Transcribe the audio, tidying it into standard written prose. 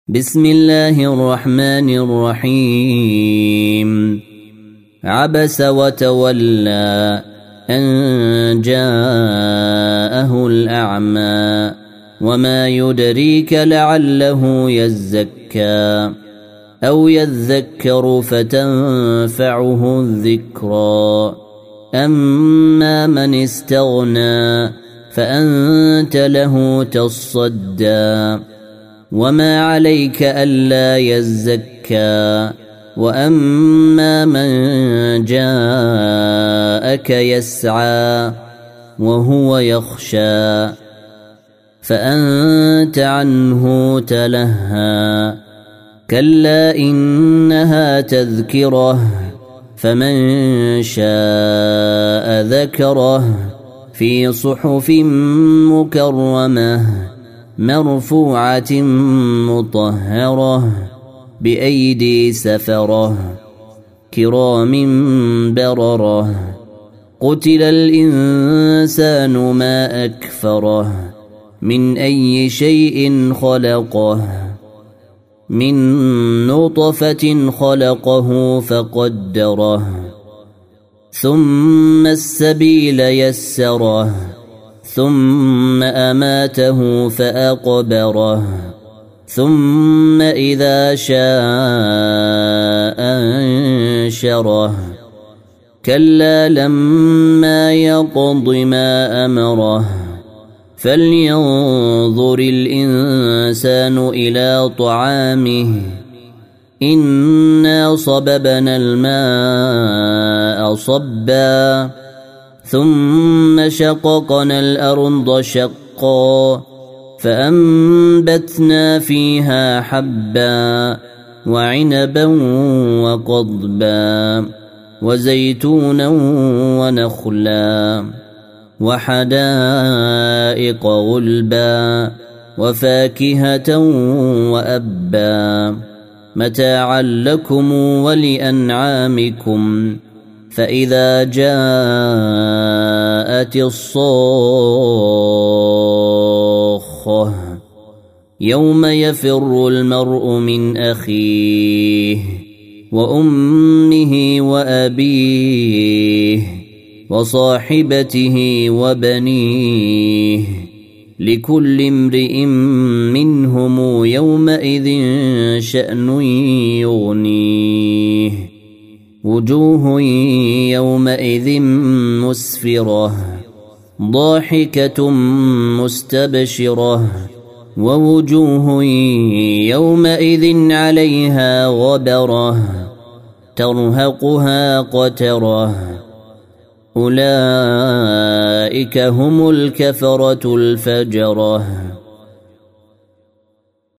بسم الله الرحمن الرحيم. عبس وتولى أن جاءه الأعمى وما يدريك لعله يزكى أو يذكر فتنفعه الذكرى. أما من استغنى فأنت له تصدى وما عليك ألا يزكى. وأما من جاءك يسعى وهو يخشى فأنت عنه تلهى. كلا إنها تذكرة فمن شاء ذكره في صحف مكرمة مرفوعة مطهرة بأيدي سفرة كرام بررة. قتل الإنسان ما أكفره من أي شيء خلقه من نطفة خلقه فقدره ثم السبيل يسره ثم أماته فأقبره ثم إذا شاء أنشره. كلا لما يقض ما أمره فلينظر الإنسان إلى طعامه إنا صببنا الماء صبا ثم شققنا الأرض شقا فأنبتنا فيها حبا وعنبا وقضبا وزيتونا ونخلا وحدائق غلبا وفاكهة وأبا متاعا لكم ولأنعامكم. فإذا جاءت الصاخة يوم يفر المرء من أخيه وأمه وأبيه وصاحبته وبنيه لكل امرئ منهم يومئذ شأن يغنيه. وجوه يومئذ مسفرة ضاحكة مستبشرة ووجوه يومئذ عليها غبرة ترهقها قترة. أولئك هم الكفرة الفجرة.